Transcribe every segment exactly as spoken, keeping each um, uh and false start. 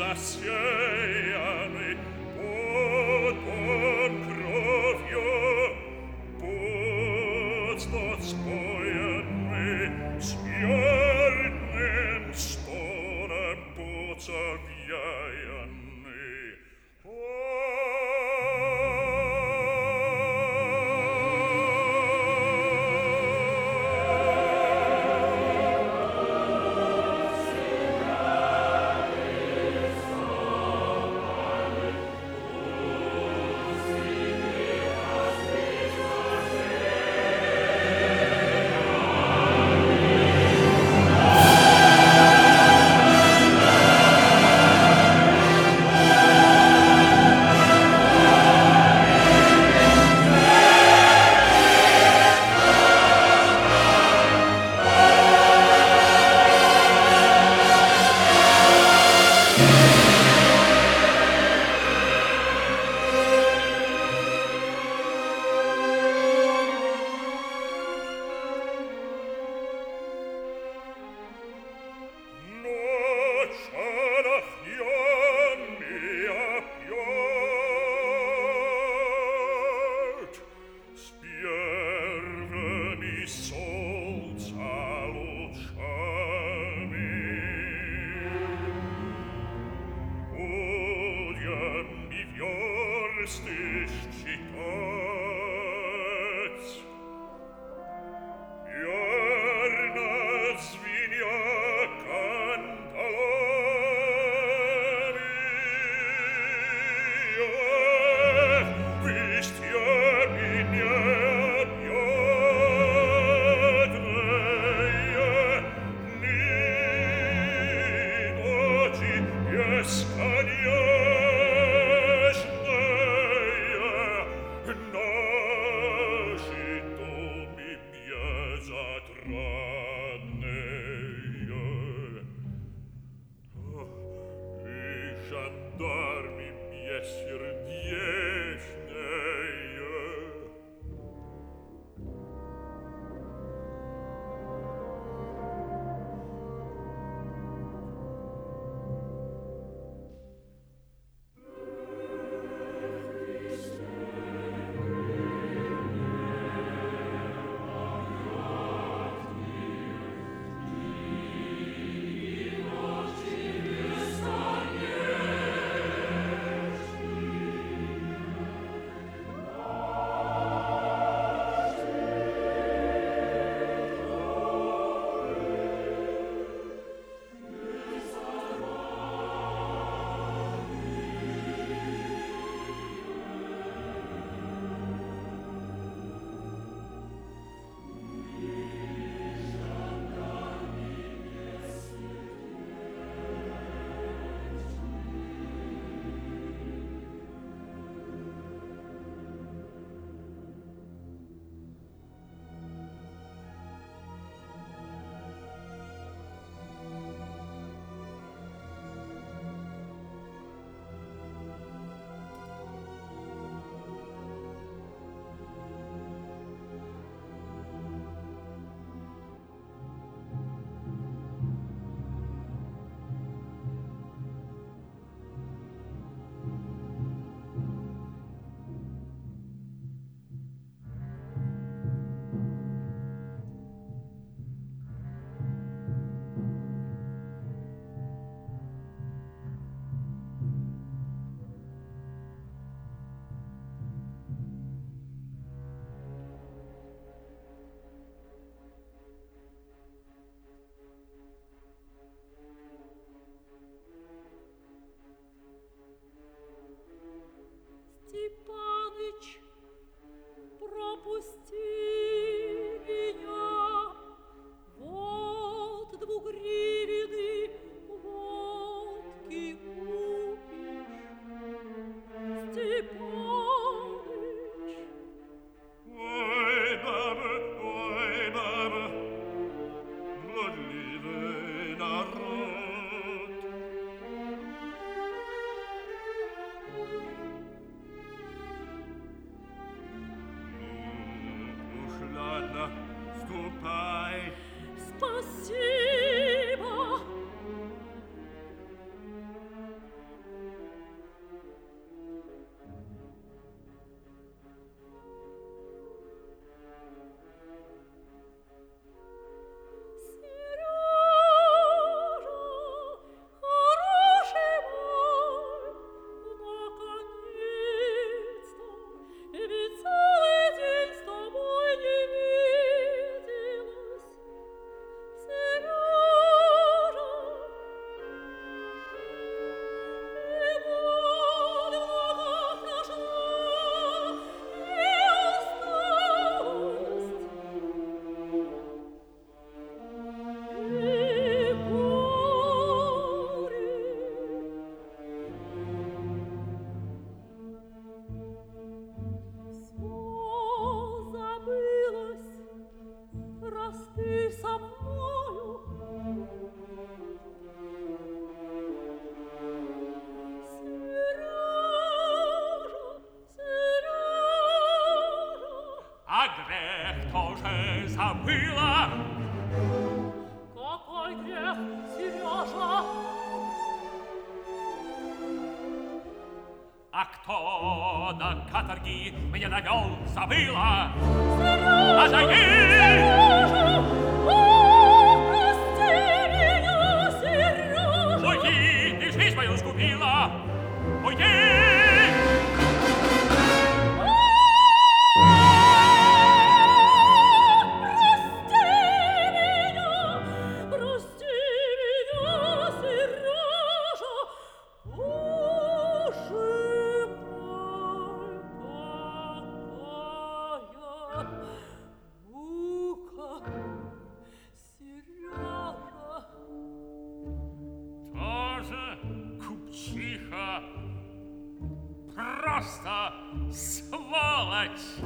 zasiejanej potąd krowio, podstać spojenny śmiertnym stonem pocawiajany. А кто на каторги меня навел, забыла? Сережа! Отойди! Сережа! О, прости меня, Сережа! Уйди, ты жизнь мою сгубила! Уйди! Просто сволочь!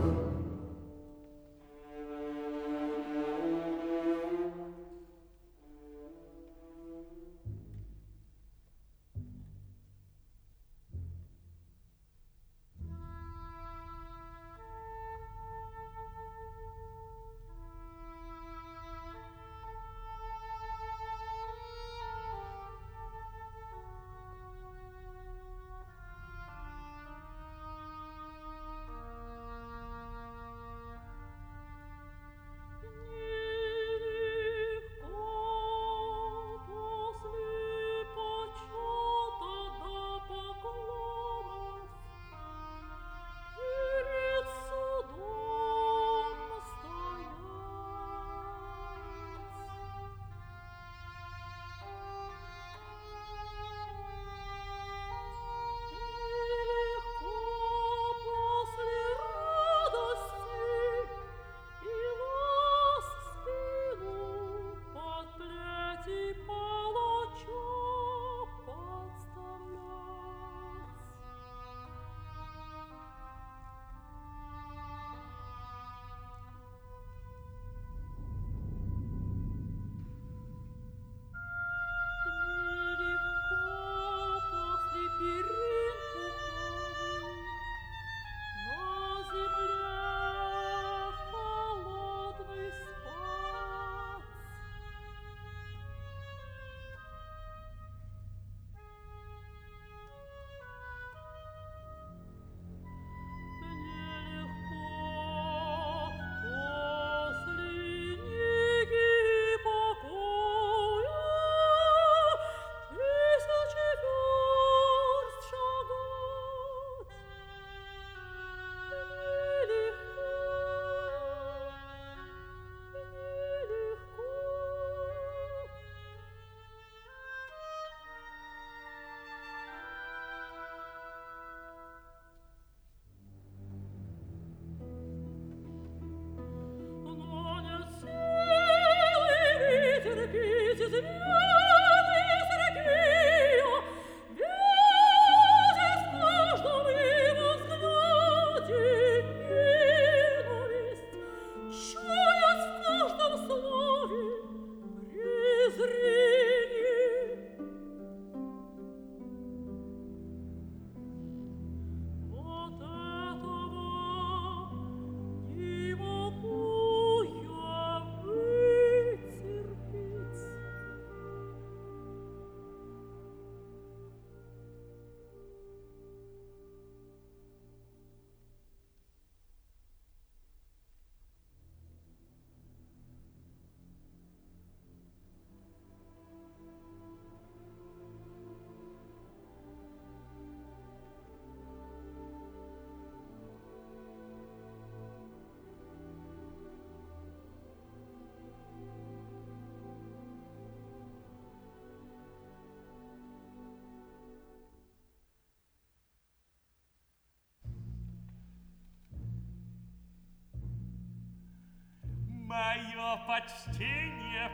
Мое почтение.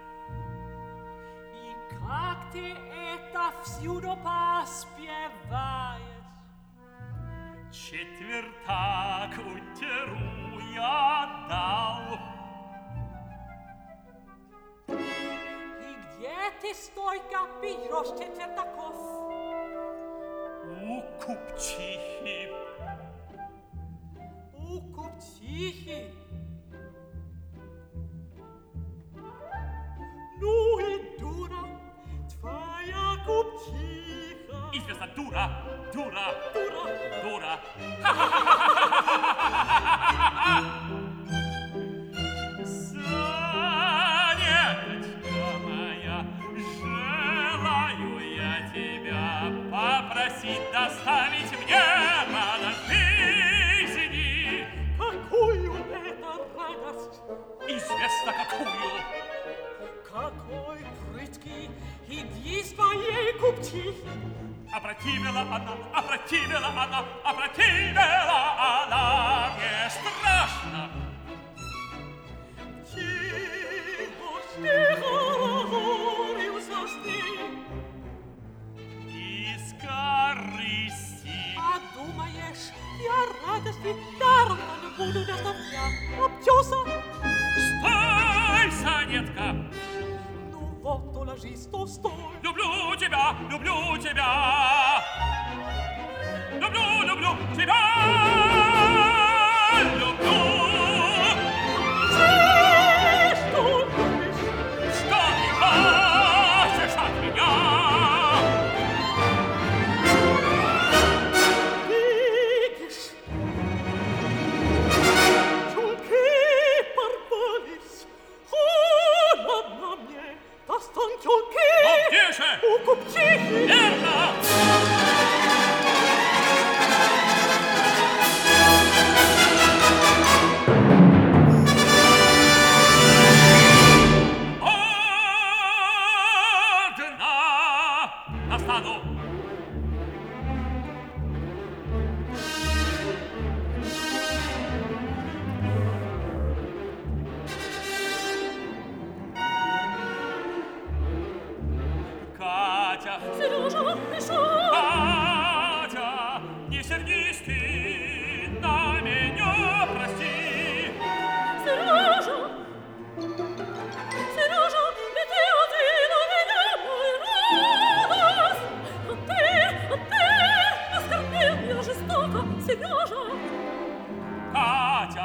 И как ты это всюду поспеваешь? Четвертак унтеру я дал. И где ты столько берешь четвертаков? У купчихи. У купчихи? Ну и дура, твоя купчиха. Известно, дура. дура, Дура. дура. Сонеточка моя, желаю я тебя попросить доставить мне радость жизни. Какую это радость? Известно какую. Какой прыткий, иди с моей купчихи. Опротивила она, опротивила она, опротивила она. Мне страшно. Тихо, тихо, говорился с ней. Из корысти. А думаешь, я радости даром не буду доставлять? Обтёса. Стой, сонетка! Ну вот, то ложись, то стой. Люблю тебя, люблю тебя! Люблю, люблю тебя! Люблю! Ты что любишь? Что ты хочешь от меня? Видишь? Чулки порвались. Холодно мне. Достань чулки. Но где же? У купчихи. Верно! Одна настану. Катя, Сережа, пришел. Катя, не сердись ты на меня, прости. Сережа, Сережа, ведь ты один у меня мой радость. А ты, а ты оскорбил меня жестоко, Сережа. Катя,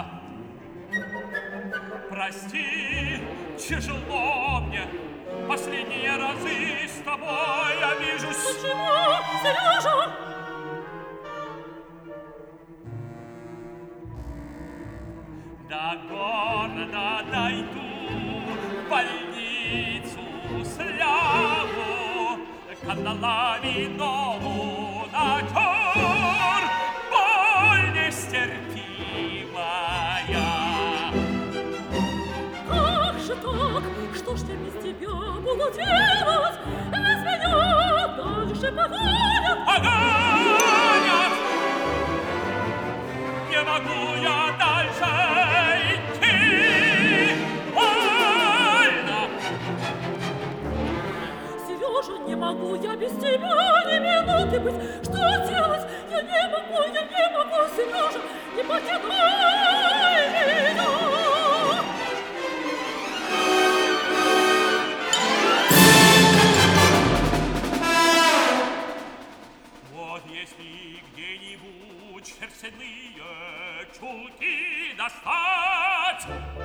прости, тяжело мне. Последние разы с тобой я вижусь. Почему, Сережа? До города дойду, в больницу слягу, каналавиному натер, боль нестерпимая. Как же так? Что ж я без тебя буду делать? Ведь меня дальше погонят. Погонят! Не могу я дальше идти. Больно! Сережа, не могу я без тебя ни минуты быть. Что делать? Я не могу, я не могу, Сережа, не покидай меня. Вот если где-нибудь шерстяные чулки достать,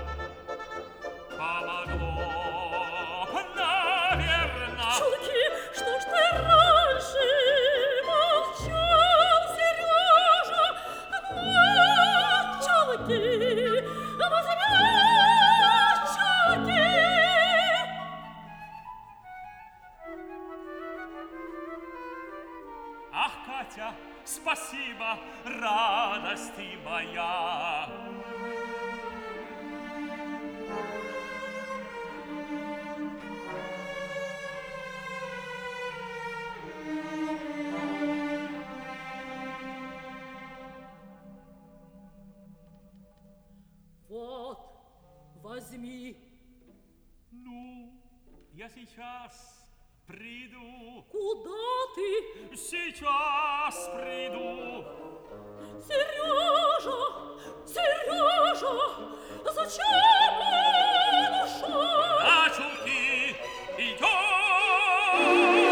помогло б, наверно. Чулки, что ж ты раньше молчал, Сережа? Вот чулки, возьми чулки. Ах, Катя, спасибо, радость ты моя. Вот, возьми. Ну, я сейчас приду. Куда ты? Сейчас приду. Сережа, Сережа, зачем он ушел? На чулки идем.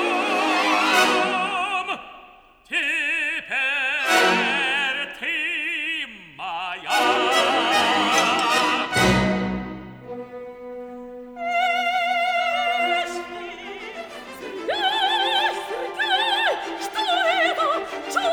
Теперь ты моя. Сергей, Сергей, что это? Чулки!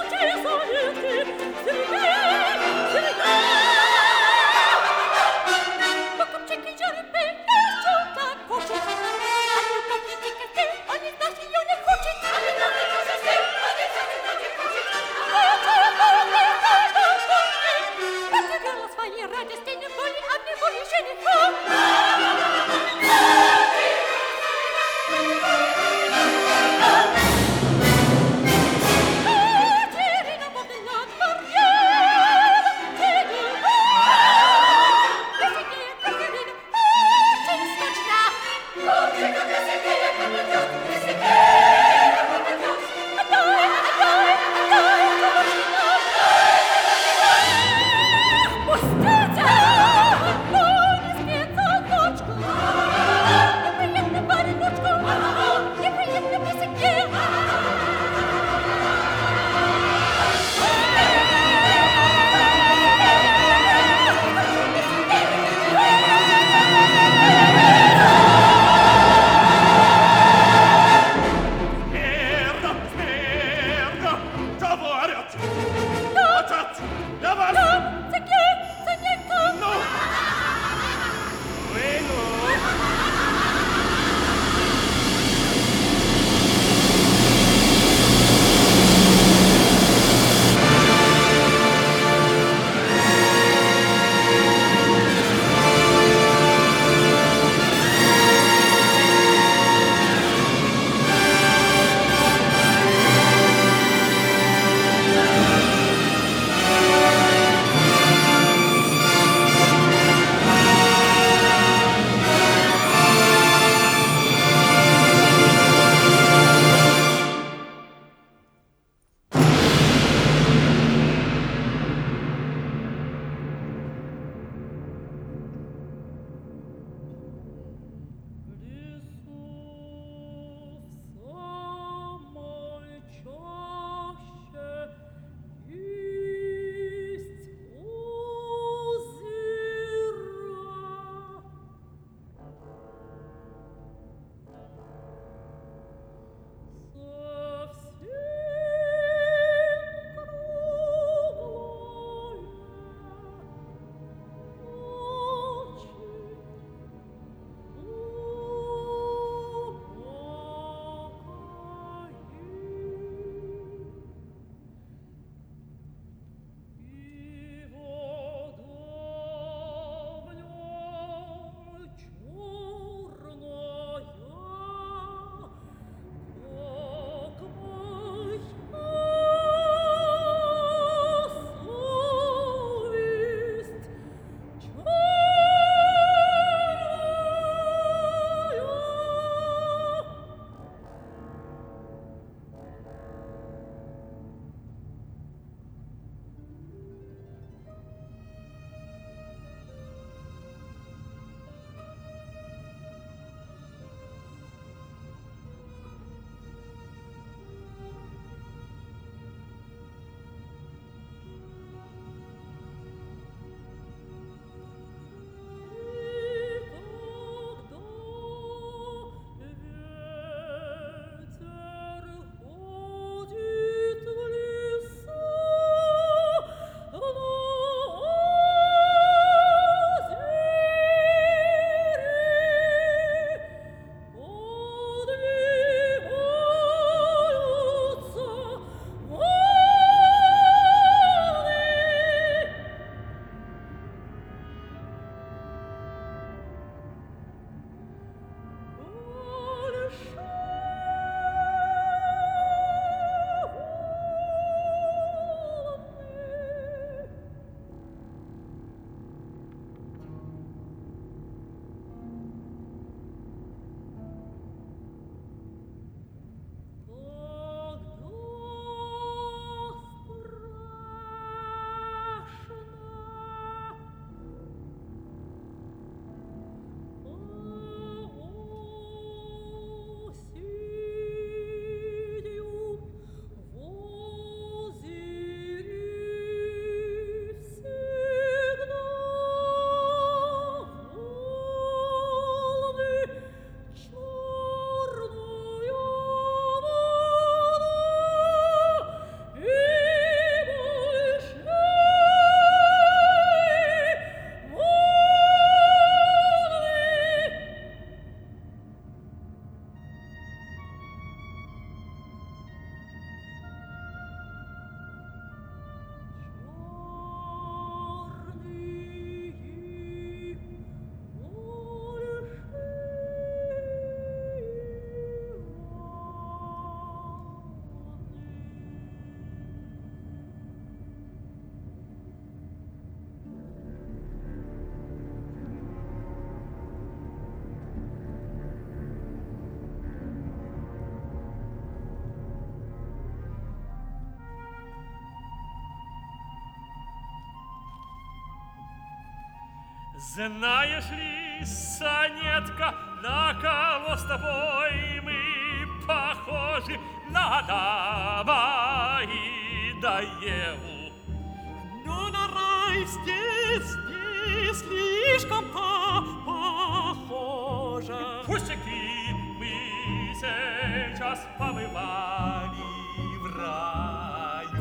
Знаешь ли, сонетка, на кого с тобой мы похожи? На Адама и на Еву. Но на рай здесь не слишком-то похоже. Пустяки, мы сейчас побывали в раю.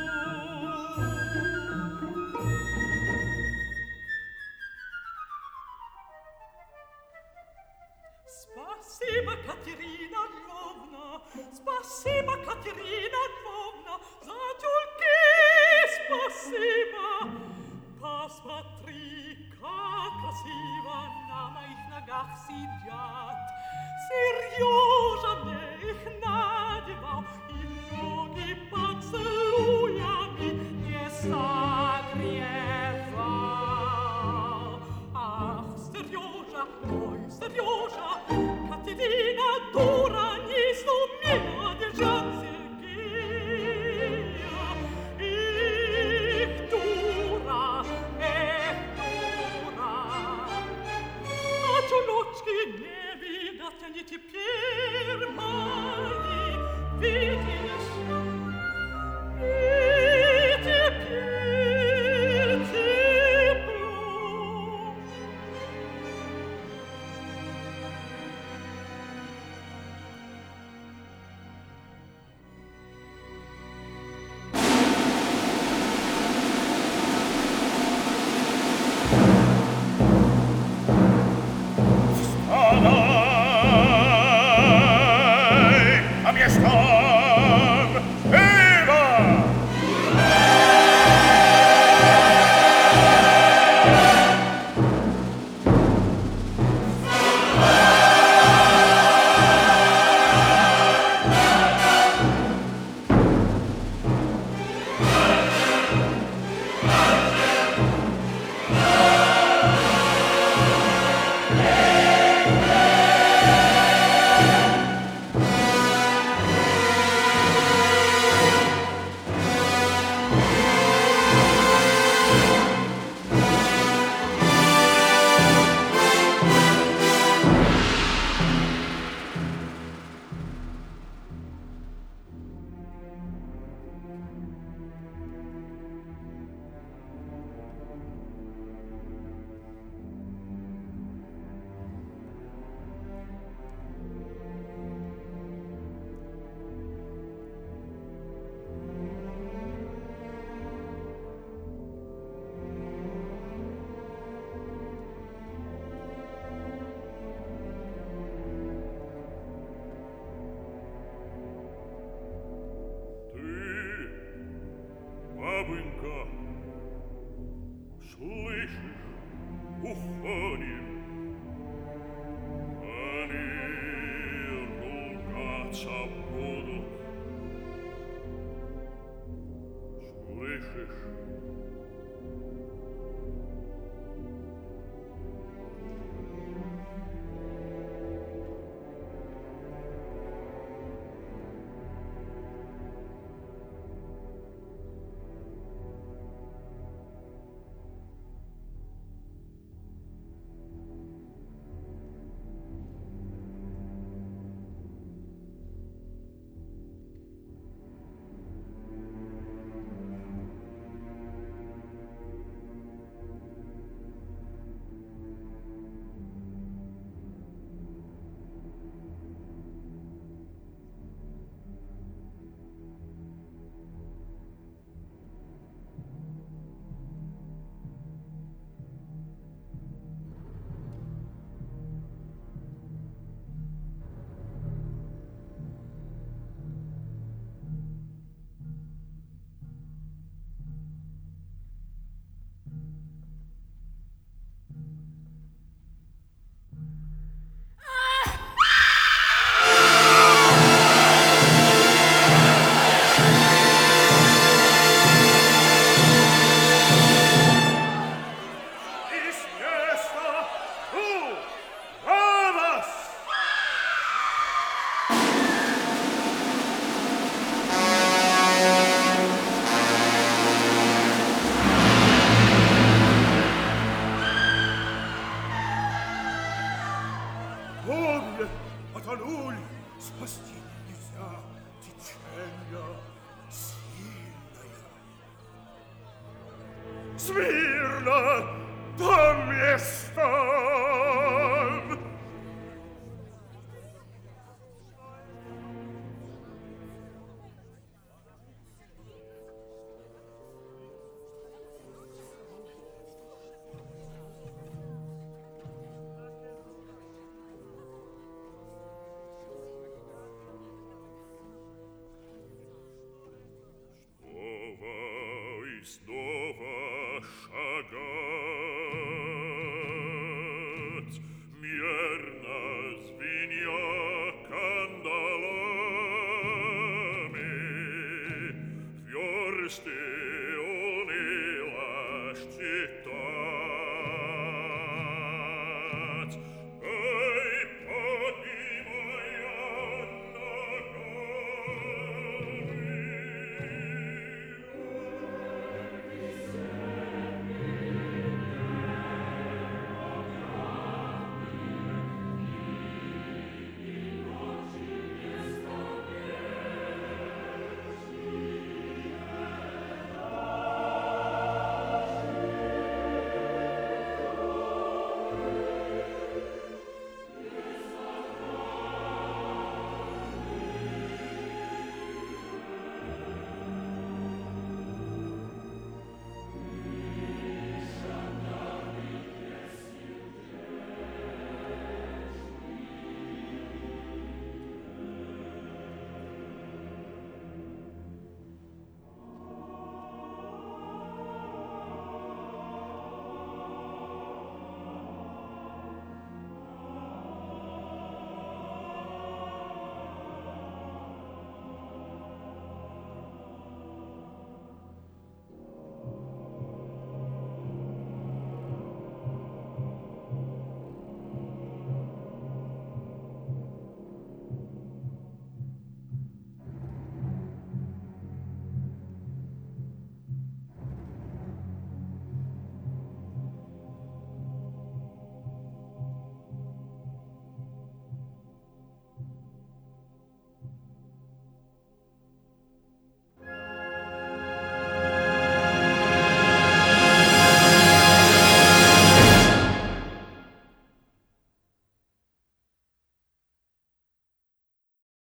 Спасибо, Катерина Львовна, спасибо, Катерина Львовна, за тюльки спасибо. Посмотри, как красиво на моих ногах сидят. Сережа мне их надевал, и ноги поцелуями не согревал. Ах, Сережа, ой, Сережа, Катерина дура не сумела держать Сергея. Эх, дура, эх, дура, а чулочки не видать они теперь мои, видишь? И теперь тепло. Ай, а местом! Эва! Бабонька, слышишь, уходим. Они ругаться будут. Слышишь? смирно, по местам! Снова шагать, мерно звеня кандалами, версты